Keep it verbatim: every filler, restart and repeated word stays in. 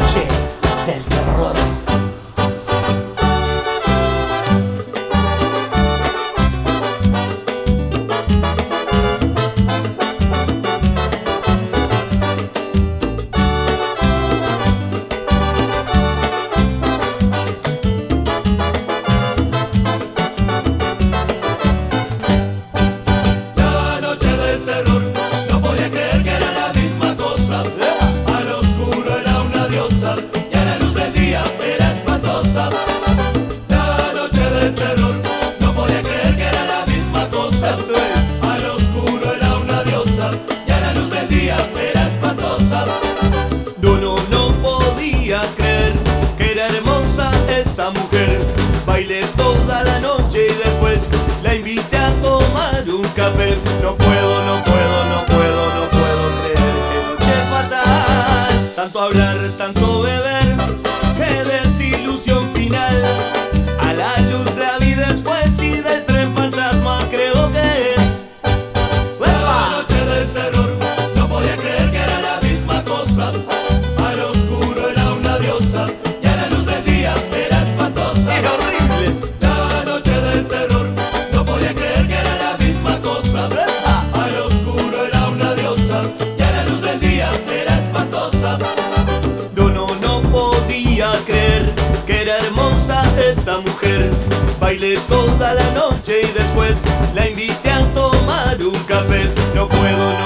noche del terror. Mujer, bailé toda la noche y después la invité a tomar un café. No puedo, no puedo, no puedo, no puedo creer que noche fatal. Tanto hablar, tanto beber, qué desilusión final. A la luz la vi después y del tren fantasma creo que es. La noche del terror, no podía creer que era la misma cosa. Al oscuro era una diosa y a la luz del día era era horrible. La noche del terror, no podía creer que era la misma cosa. Al oscuro era una diosa y a la luz del día era espantosa. No, no, no podía creer que era hermosa esa mujer. Bailé toda la noche y después la invité a tomar un café. No puedo, no